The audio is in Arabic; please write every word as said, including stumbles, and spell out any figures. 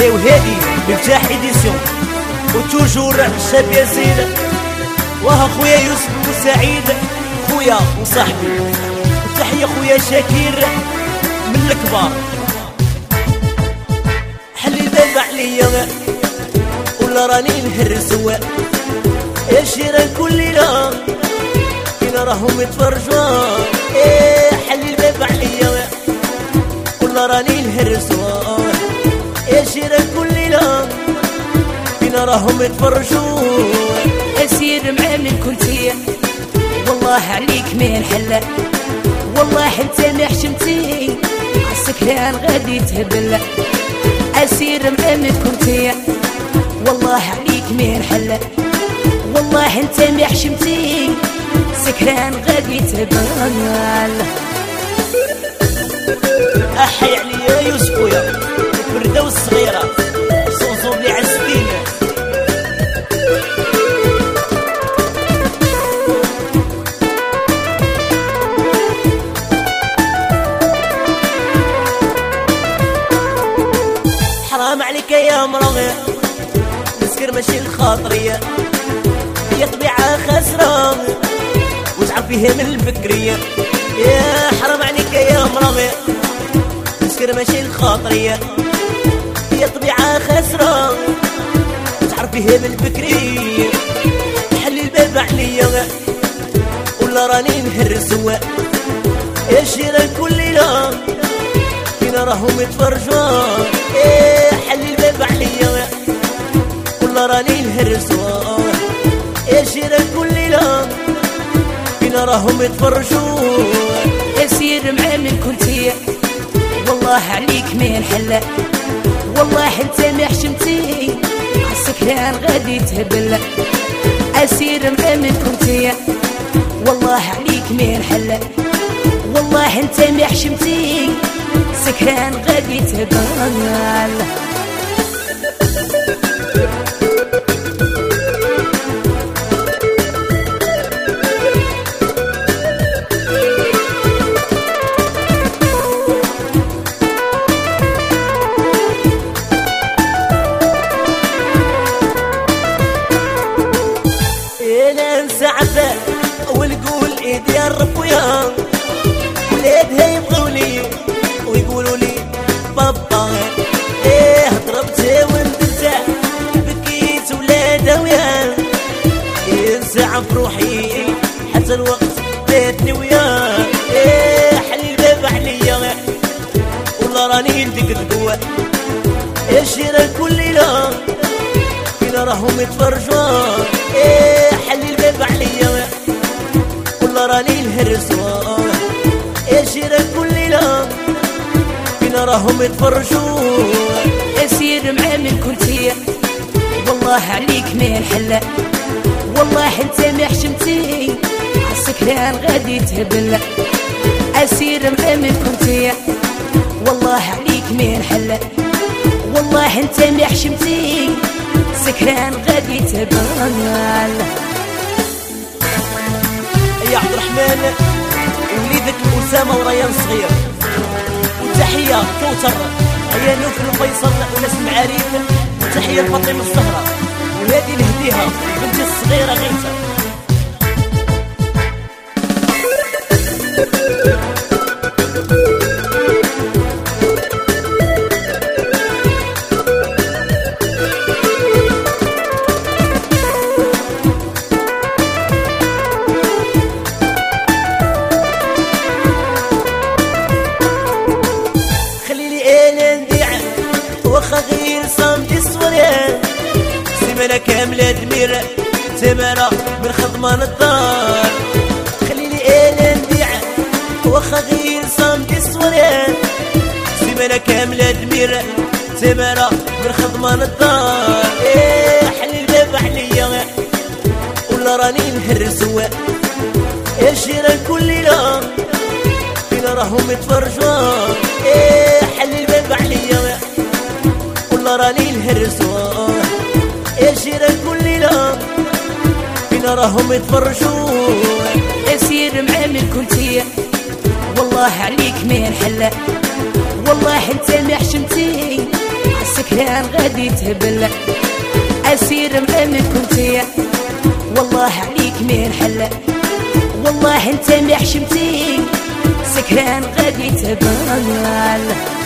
ايه وهادي مفتاح ايديسيون وتوجور شاب ياسين وها خويا يوسف وسعيد خويا وصاحبي وتحية خويا شاكير من الكبار. حلي الباب عليا ولا راني نهرسوا يا شيران كل ليلة كنا راهم يتفرجوا. ايه حلي الباب عليا ولا راني نهرسوا يا شيران كل ليلة كنا راهم يتفرجوا. اسير مع من كنتي والله عليك ما نحلى والله انت ما حشمتي السكران غادي تهبل. اسير مع من كنتي والله عليك ما نحلى والله انت ما حشمتي سكران غادي تهبل. احي عليا يوسف خويا البردة والصغيرة صوصو بلي عالسكين. حرام عليك يا مرغي نسكر ماشي الخاطرية هي طبيعة خسرة وتعب فيها من البكرية. يا حرام عليك يا مرغي نسكر ماشي الخاطرية هي طبيعة خسرة وتعرف فيها من البكرية. حلي الباب عليا ولا راني نهرسوا يا شيران كل ليلة كنا راهم يتفرجوا. ايه حلي الباب عليا ولا راني نهرسوا يا شيران كل ليلة كنا راهم يتفرجوا. اسير مع من كنتي والله عليك ما نحلى والله انت ما حشمتي السكران غادي تهبل. اسير مع من كنتي والله عليك ما نحلى والله انت ما حشمتي سكران غادي تهبل. سعفة ونقول ايدي يا رب ويا ولادها يبغوني ويقولوا لي بابا. ايه ضربتها وندلتها بكيت ولادها ويا ينسعف روحي حتى الوقت بيتني ويا. ايه حلي الباب عليا ولا راني ندقدقوا يا شيران كل ليلة كنا راهم يتفرجوا. ايه حلي الباب عليا ولا راني نهرسوا يا شيران كل ليلة كنا راهم يتفرجوا. اسير مع من كنتي والله عليك ما نحلى والله انت ما حشمتي السكران غادي تهبل. اسير مع من كنتي والله عليك ما نحلى والله انت ما حشمتي سكران غادي تهبل. يا عبد الرحمن وليدك أسامة وريان صغير وتحية كوثر هيا نوفل الفيصل وناس المعاريف وتحية لفاطمة الزهراء وهذه نهديها بنتي الصغيرة غيثة. غير صمت الصورة سيمانة كاملة دميرة سمرة من خضمان الدار. خليني انا نبيع واخا غير صمت الصورة سيمانة كاملة دميرة سمرة من خضمان الدار. ايه حلي الباب عليا ولا راني نهرسوا يا شيران كل ليلة كنا راهم يتفرجوا. ايه حلي الباب عليا ولا راني نهرسوا يا شيران كل ليلة كنا راهم يتفرجوا. اسير مع من كنتي والله عليك ما نحلى والله انت ما حشمتي السكران غادي تهبل أسير مأمن كنتي والله عليك مين حل والله انت محشمتي سكران غادي تهبل